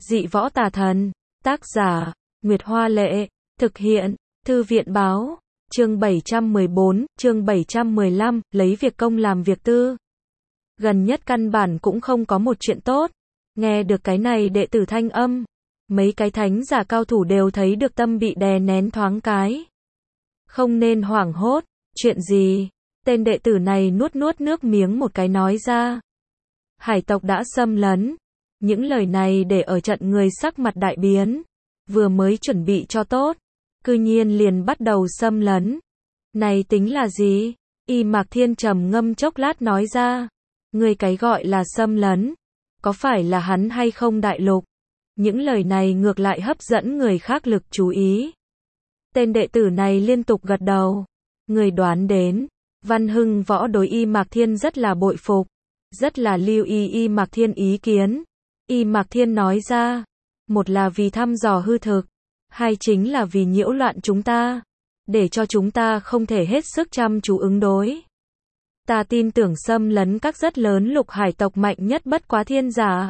Dị võ tà thần. Tác giả, Nguyệt Hoa Lệ. Thực hiện, Thư viện Báo. Chương 714, chương 715, lấy việc công làm việc tư. Gần nhất căn bản cũng không có một chuyện tốt. Nghe được cái này đệ tử thanh âm. Mấy cái thánh giả cao thủ đều thấy được tâm bị đè nén thoáng cái. Không nên hoảng hốt. Chuyện gì? Tên đệ tử này nuốt nước miếng một cái nói ra. Hải tộc đã xâm lấn. Những lời này để ở trận người sắc mặt đại biến. Vừa mới chuẩn bị cho tốt. Cư nhiên liền bắt đầu xâm lấn. Này tính là gì? Y Mạc Thiên trầm ngâm chốc lát nói ra. Người cái gọi là xâm lấn. Có phải là hắn hay không đại lục? Những lời này ngược lại hấp dẫn người khác lực chú ý. Tên đệ tử này liên tục gật đầu. Người đoán đến. Văn Hưng Võ đối Y Mạc Thiên rất là bội phục. Rất là lưu ý Y Mạc Thiên ý kiến. Y Mạc Thiên nói ra. Một là vì thăm dò hư thực. Hai chính là vì nhiễu loạn chúng ta. Để cho chúng ta không thể hết sức chăm chú ứng đối. Ta tin tưởng xâm lấn các rất lớn lục hải tộc mạnh nhất bất quá thiên giả.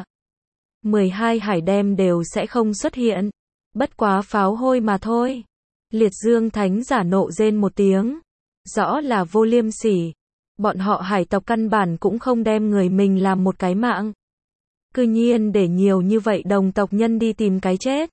12 hải đem đều sẽ không xuất hiện. Bất quá pháo hôi mà thôi. Liệt Dương Thánh giả nộ rên một tiếng. Rõ là vô liêm sỉ. Bọn họ hải tộc căn bản cũng không đem người mình làm một cái mạng. Cư nhiên để nhiều như vậy đồng tộc nhân đi tìm cái chết.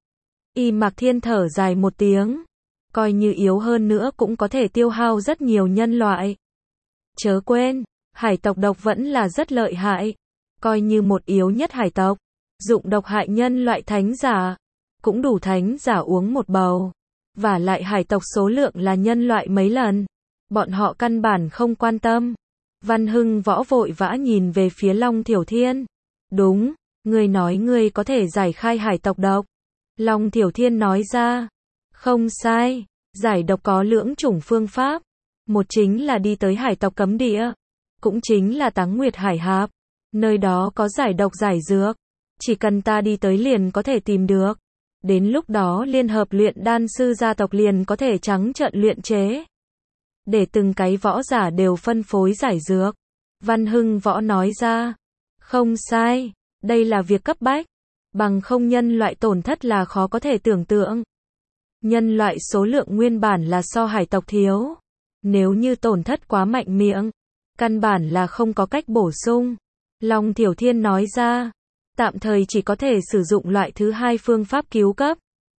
Y Mạc Thiên thở dài một tiếng. Coi như yếu hơn nữa cũng có thể tiêu hao rất nhiều nhân loại. Chớ quên, hải tộc độc vẫn là rất lợi hại. Coi như một yếu nhất hải tộc, dụng độc hại nhân loại thánh giả, cũng đủ thánh giả uống một bầu. Và lại hải tộc số lượng là nhân loại mấy lần. Bọn họ căn bản không quan tâm. Văn Hưng Võ vội vã nhìn về phía Long Thiểu Thiên. Đúng, ngươi nói ngươi có thể giải khai hải tộc độc. Long Thiểu Thiên nói ra. Không sai, giải độc có lưỡng chủng phương pháp. Một chính là đi tới hải tộc cấm địa. Cũng chính là Táng Nguyệt Hải Hạp. Nơi đó có giải độc giải dược. Chỉ cần ta đi tới liền có thể tìm được. Đến lúc đó liên hợp luyện đan sư gia tộc liền có thể trắng trợn luyện chế. Để từng cái võ giả đều phân phối giải dược. Văn Hưng Võ nói ra. Không sai, đây là việc cấp bách. Bằng không nhân loại tổn thất là khó có thể tưởng tượng. Nhân loại số lượng nguyên bản là so hải tộc thiếu. Nếu như tổn thất quá mạnh miệng, căn bản là không có cách bổ sung. Long Thiểu Thiên nói ra. Tạm thời chỉ có thể sử dụng loại thứ hai phương pháp cứu cấp.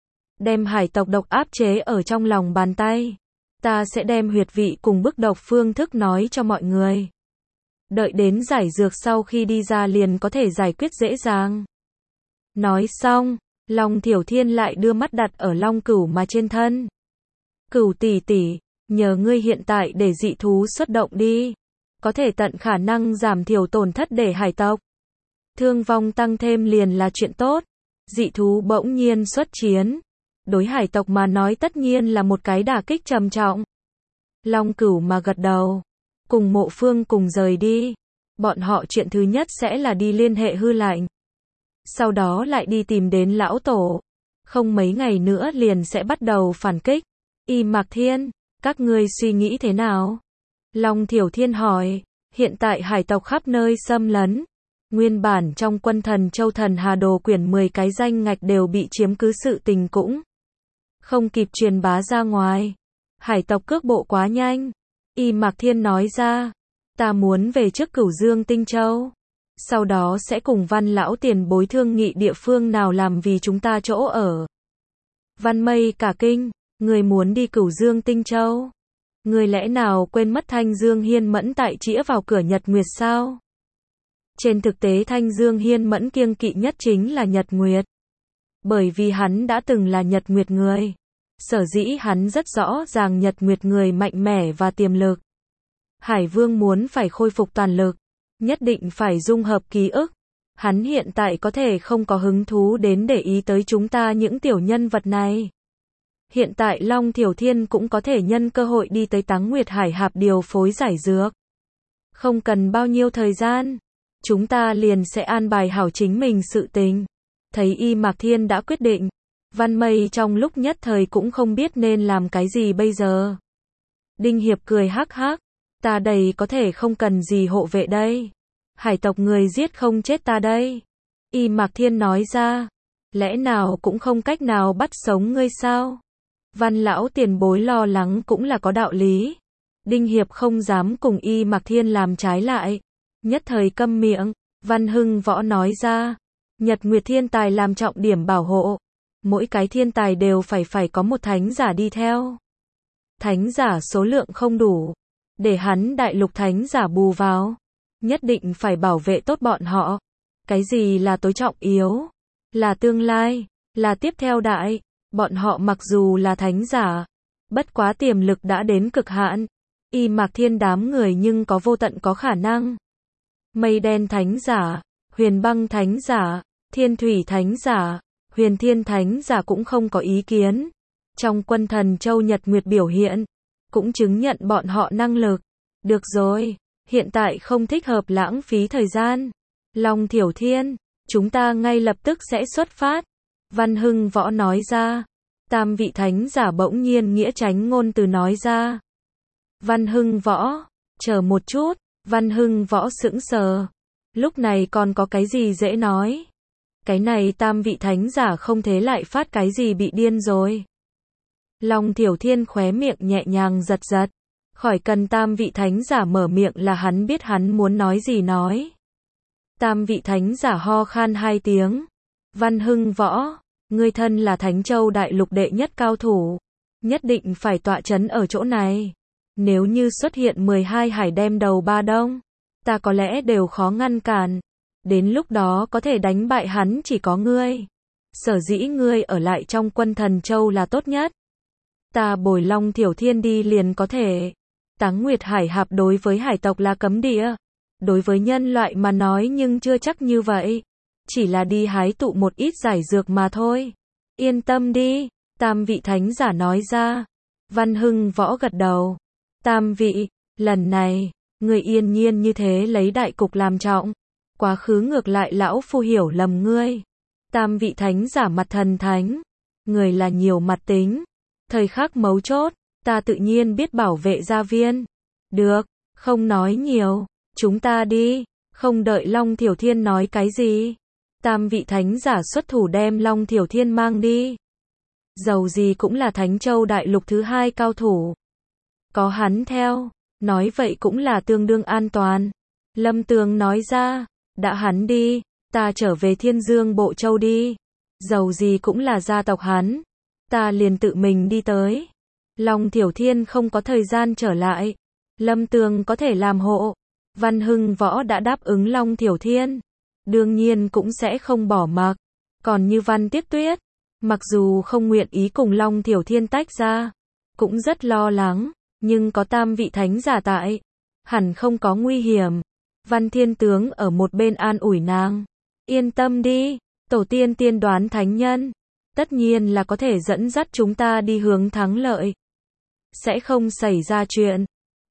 Đem hải tộc độc áp chế ở trong lòng bàn tay. Ta sẽ đem huyệt vị cùng bức độc phương thức nói cho mọi người. Đợi đến giải dược sau khi đi ra liền có thể giải quyết dễ dàng. Nói xong, Long Thiểu Thiên lại đưa mắt đặt ở Long Cửu mà trên thân. Cửu tỷ tỷ, nhờ ngươi hiện tại để dị thú xuất động đi. Có thể tận khả năng giảm thiểu tổn thất để hải tộc. Thương vong tăng thêm liền là chuyện tốt. Dị thú bỗng nhiên xuất chiến. Đối hải tộc mà nói tất nhiên là một cái đả kích trầm trọng. Long Cửu mà gật đầu. Cùng Mộ Phương cùng rời đi. Bọn họ chuyện thứ nhất sẽ là đi liên hệ hư lạnh. Sau đó lại đi tìm đến lão tổ. Không mấy ngày nữa liền sẽ bắt đầu phản kích. Y Mạc Thiên, các ngươi suy nghĩ thế nào? Long Thiểu Thiên hỏi. Hiện tại hải tộc khắp nơi xâm lấn. Nguyên bản trong quân thần Châu Thần Hà Đồ quyển 10 cái danh ngạch đều bị chiếm cứ, sự tình cũng không kịp truyền bá ra ngoài. Hải tộc cước bộ quá nhanh. Y Mạc Thiên nói ra. Ta muốn về trước Cửu Dương Tinh Châu. Sau đó sẽ cùng Văn lão tiền bối thương nghị địa phương nào làm vì chúng ta chỗ ở. Văn Mây cả kinh. Người muốn đi Cửu Dương Tinh Châu? Người lẽ nào quên mất Thanh Dương Hiên Mẫn tại chĩa vào cửa Nhật Nguyệt sao? Trên thực tế Thanh Dương Hiên Mẫn kiêng kỵ nhất chính là Nhật Nguyệt. Bởi vì hắn đã từng là Nhật Nguyệt người. Sở dĩ hắn rất rõ ràng Nhật Nguyệt người mạnh mẽ và tiềm lực. Hải Vương muốn phải khôi phục toàn lực. Nhất định phải dung hợp ký ức. Hắn hiện tại có thể không có hứng thú đến để ý tới chúng ta những tiểu nhân vật này. Hiện tại Long Thiểu Thiên cũng có thể nhân cơ hội đi tới Táng Nguyệt Hải Hạp điều phối giải dược. Không cần bao nhiêu thời gian. Chúng ta liền sẽ an bài hảo chính mình sự tình. Thấy Y Mạc Thiên đã quyết định. Văn Mây trong lúc nhất thời cũng không biết nên làm cái gì bây giờ. Đinh Hiệp cười hắc hắc. Ta đây có thể không cần gì hộ vệ đây. Hải tộc người giết không chết ta đây. Y Mạc Thiên nói ra. Lẽ nào cũng không cách nào bắt sống ngươi sao? Văn lão tiền bối lo lắng cũng là có đạo lý. Đinh Hiệp không dám cùng Y Mạc Thiên làm trái lại. Nhất thời câm miệng, Văn Hưng Võ nói ra. Nhật Nguyệt thiên tài làm trọng điểm bảo hộ. Mỗi cái thiên tài đều phải có một thánh giả đi theo. Thánh giả số lượng không đủ. Để hắn đại lục thánh giả bù vào. Nhất định phải bảo vệ tốt bọn họ. Cái gì là tối trọng yếu? Là tương lai, là tiếp theo đại. Bọn họ mặc dù là thánh giả, bất quá tiềm lực đã đến cực hạn. Y Mạc Thiên đám người nhưng có vô tận có khả năng. Mây đen thánh giả, huyền băng thánh giả, thiên thủy thánh giả, huyền thiên thánh giả cũng không có ý kiến. Trong quân thần châu Nhật Nguyệt biểu hiện, cũng chứng nhận bọn họ năng lực. Được rồi, hiện tại không thích hợp lãng phí thời gian. Long Thiểu Thiên, chúng ta ngay lập tức sẽ xuất phát. Văn Hưng Võ nói ra. Tam vị thánh giả bỗng nhiên nghĩa tránh ngôn từ nói ra. Văn Hưng Võ, chờ một chút. Văn Hưng Võ sững sờ. Lúc này còn có cái gì dễ nói? Cái này tam vị thánh giả không thế lại phát cái gì bị điên rồi. Long Thiểu Thiên khóe miệng nhẹ nhàng giật giật. Khỏi cần tam vị thánh giả mở miệng là hắn biết hắn muốn nói gì nói. Tam vị thánh giả ho khan hai tiếng. Văn Hưng Võ, ngươi thân là Thánh Châu đại lục đệ nhất cao thủ. Nhất định phải tọa chấn ở chỗ này. Nếu như xuất hiện 12 hải đem đầu ba đông, ta có lẽ đều khó ngăn cản. Đến lúc đó có thể đánh bại hắn chỉ có ngươi. Sở dĩ ngươi ở lại trong quân thần châu là tốt nhất. Ta bồi Long Thiểu Thiên đi liền có thể. Táng Nguyệt Hải Hạp đối với hải tộc là cấm địa. Đối với nhân loại mà nói nhưng chưa chắc như vậy. Chỉ là đi hái tụ một ít giải dược mà thôi. Yên tâm đi, tam vị thánh giả nói ra. Văn Hưng Võ gật đầu. Tam vị, lần này, người yên nhiên như thế lấy đại cục làm trọng. Quá khứ ngược lại lão phu hiểu lầm ngươi. Tam vị thánh giả mặt thần thánh. Người là nhiều mặt tính. Thời khắc mấu chốt, ta tự nhiên biết bảo vệ gia viên. Được, không nói nhiều. Chúng ta đi, không đợi Long Thiểu Thiên nói cái gì. Tam vị thánh giả xuất thủ đem Long Thiểu Thiên mang đi. Dầu gì cũng là Thánh Châu đại lục thứ hai cao thủ. Có hắn theo, nói vậy cũng là tương đương an toàn. Lâm Tường nói ra, đã hắn đi, ta trở về Thiên Dương Bộ Châu đi. Dầu gì cũng là gia tộc hắn, ta liền tự mình đi tới. Long Thiểu Thiên không có thời gian trở lại. Lâm Tường có thể làm hộ. Văn Hưng Võ đã đáp ứng Long Thiểu Thiên. Đương nhiên cũng sẽ không bỏ mặc. Còn như Văn Tiếp Tuyết, mặc dù không nguyện ý cùng Long Thiểu Thiên tách ra, cũng rất lo lắng, nhưng có tam vị thánh giả tại, hẳn không có nguy hiểm. Văn Thiên Tướng ở một bên an ủi nàng. Yên tâm đi, tổ tiên tiên đoán thánh nhân, tất nhiên là có thể dẫn dắt chúng ta đi hướng thắng lợi. Sẽ không xảy ra chuyện.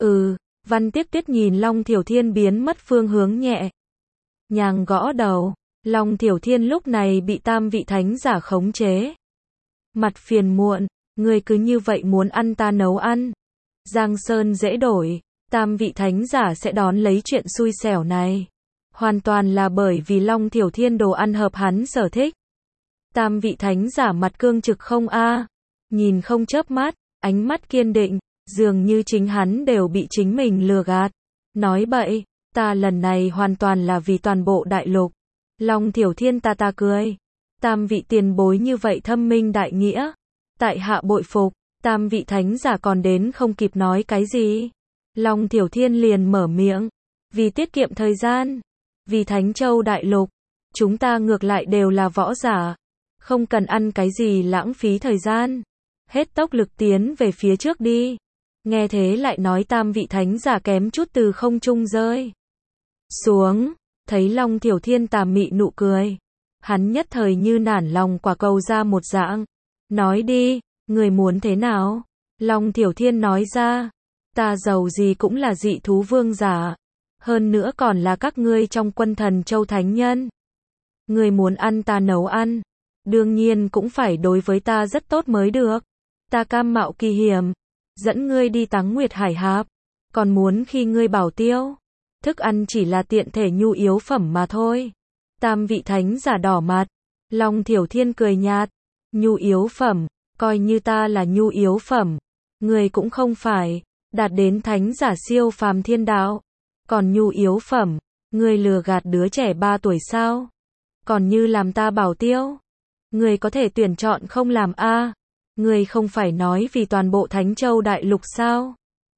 Văn Tiếp Tuyết nhìn Long Thiểu Thiên biến mất phương hướng nhẹ nhàng gõ đầu. Long Thiểu Thiên lúc này bị tam vị thánh giả khống chế. Mặt phiền muộn, người cứ như vậy muốn ăn ta nấu ăn. Giang Sơn dễ đổi, tam vị thánh giả sẽ đón lấy chuyện xui xẻo này. Hoàn toàn là bởi vì Long Thiểu Thiên đồ ăn hợp hắn sở thích. Tam vị thánh giả mặt cương trực không nhìn không chớp mắt, ánh mắt kiên định, dường như chính hắn đều bị chính mình lừa gạt. Nói bậy, ta lần này hoàn toàn là vì toàn bộ đại lục. Long Thiểu Thiên ta cười. Tam vị tiền bối như vậy thâm minh đại nghĩa. Tại hạ bội phục, tam vị thánh giả còn đến không kịp nói cái gì. Long Thiểu Thiên liền mở miệng. Vì tiết kiệm thời gian, vì Thánh Châu đại lục, chúng ta ngược lại đều là võ giả. Không cần ăn cái gì lãng phí thời gian. Hết tốc lực tiến về phía trước đi. Nghe thế lại nói tam vị thánh giả kém chút từ không trung rơi xuống. Thấy Long Thiểu Thiên tà mị nụ cười. Hắn nhất thời như nản lòng quả cầu ra một dạng. Nói đi, người muốn thế nào? Long Thiểu Thiên nói ra. Ta giàu gì cũng là dị thú vương giả. Hơn nữa còn là các ngươi trong quân thần châu thánh nhân. Người muốn ăn ta nấu ăn. Đương nhiên cũng phải đối với ta rất tốt mới được. Ta cam mạo kỳ hiểm. Dẫn ngươi đi Táng Nguyệt Hải Hạp. Còn muốn khi ngươi bảo tiêu. Thức ăn chỉ là tiện thể nhu yếu phẩm mà thôi. Tam vị thánh giả đỏ mặt. Long Thiểu Thiên cười nhạt. Nhu yếu phẩm, coi như ta là nhu yếu phẩm. Ngươi cũng không phải đạt đến thánh giả siêu phàm thiên đạo. Còn nhu yếu phẩm, ngươi lừa gạt đứa trẻ 3 tuổi sao? Còn như làm ta bảo tiêu, ngươi có thể tuyển chọn không làm a? Ngươi không phải nói vì toàn bộ Thánh Châu Đại Lục sao?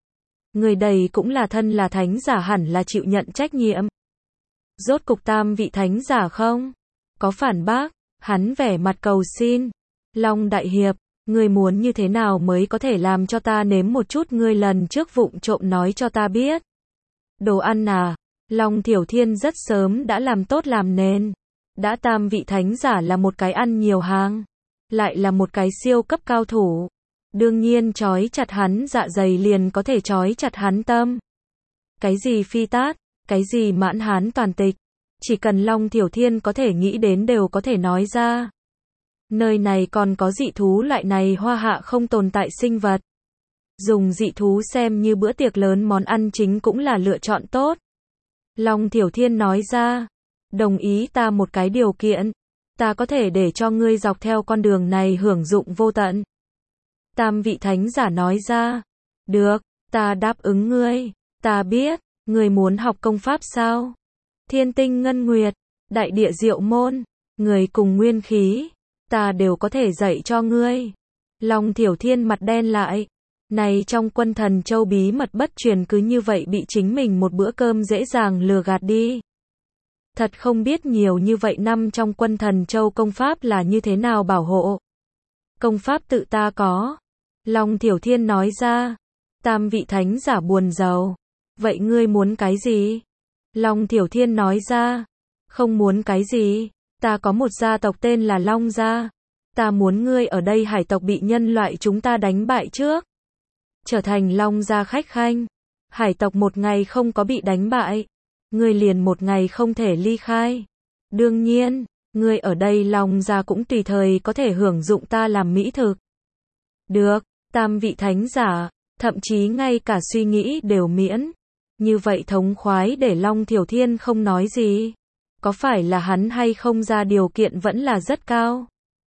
Ngươi đây cũng là thân là thánh giả hẳn là chịu nhận trách nhiệm. Rốt cục tam vị thánh giả không? Có phản bác, hắn vẻ mặt cầu xin. Long Đại Hiệp, ngươi muốn như thế nào mới có thể làm cho ta nếm một chút ngươi lần trước vụng trộm nói cho ta biết? Đồ ăn à? Long Thiểu Thiên rất sớm đã làm tốt làm nền. Đã tam vị thánh giả là một cái ăn nhiều hàng, lại là một cái siêu cấp cao thủ. Đương nhiên trói chặt hắn dạ dày liền có thể trói chặt hắn tâm. Cái gì phi tát, cái gì mãn hán toàn tịch, chỉ cần Long Thiểu Thiên có thể nghĩ đến đều có thể nói ra. Nơi này còn có dị thú loại này hoa hạ không tồn tại sinh vật. Dùng dị thú xem như bữa tiệc lớn món ăn chính cũng là lựa chọn tốt. Long Thiểu Thiên nói ra, đồng ý ta một cái điều kiện, ta có thể để cho ngươi dọc theo con đường này hưởng dụng vô tận. Tam vị thánh giả nói ra, được, ta đáp ứng ngươi, ta biết, ngươi muốn học công pháp sao? Thiên tinh ngân nguyệt, đại địa diệu môn, người cùng nguyên khí, ta đều có thể dạy cho ngươi. Long Thiểu Thiên mặt đen lại, này trong Quân Thần Châu bí mật bất truyền cứ như vậy bị chính mình một bữa cơm dễ dàng lừa gạt đi. Thật không biết nhiều như vậy năm trong Quân Thần Châu công pháp là như thế nào bảo hộ. Công pháp tự ta có. Long Thiểu Thiên nói ra. Tam vị thánh giả buồn rầu. Vậy ngươi muốn cái gì? Long Thiểu Thiên nói ra. Không muốn cái gì. Ta có một gia tộc tên là Long Gia. Ta muốn ngươi ở đây hải tộc bị nhân loại chúng ta đánh bại trước. Trở thành Long Gia khách khanh. Hải tộc một ngày không có bị đánh bại. Ngươi liền một ngày không thể ly khai. Đương nhiên, ngươi ở đây Long Gia cũng tùy thời có thể hưởng dụng ta làm mỹ thực. Được, tam vị thánh giả, thậm chí ngay cả suy nghĩ đều miễn. Như vậy thống khoái để Long Thiểu Thiên không nói gì. Có phải là hắn hay không ra điều kiện vẫn là rất cao.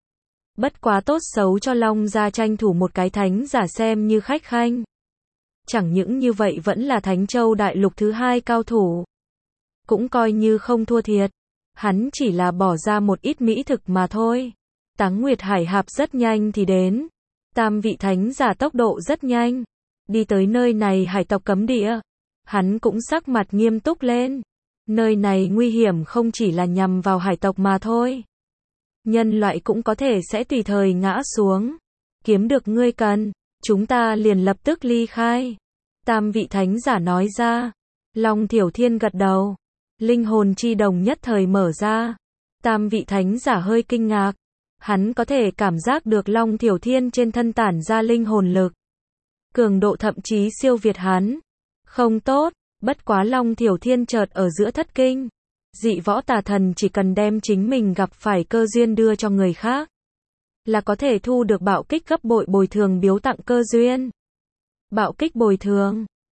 Bất quá tốt xấu cho Long Gia tranh thủ một cái thánh giả xem như khách khanh. Chẳng những như vậy vẫn là Thánh Châu Đại Lục thứ 2 cao thủ. Cũng coi như không thua thiệt. Hắn chỉ là bỏ ra một ít mỹ thực mà thôi. Táng Nguyệt Hải Hạp rất nhanh thì đến. Tam vị thánh giả tốc độ rất nhanh. Đi tới nơi này hải tộc cấm địa. Hắn cũng sắc mặt nghiêm túc lên. Nơi này nguy hiểm không chỉ là nhằm vào hải tộc mà thôi. Nhân loại cũng có thể sẽ tùy thời ngã xuống. Kiếm được ngươi cần, chúng ta liền lập tức ly khai. Tam vị thánh giả nói ra. Long Thiểu Thiên gật đầu. Linh hồn chi đồng nhất thời mở ra. Tam vị thánh giả hơi kinh ngạc. Hắn có thể cảm giác được Long Thiểu Thiên trên thân tản ra linh hồn lực. Cường độ thậm chí siêu việt hắn. Không tốt, bất quá Long Thiểu Thiên chợt ở giữa thất kinh. Dị võ tà thần chỉ cần đem chính mình gặp phải cơ duyên đưa cho người khác. Là có thể thu được bạo kích gấp bội bồi thường biếu tặng cơ duyên. Bạo kích bồi thường.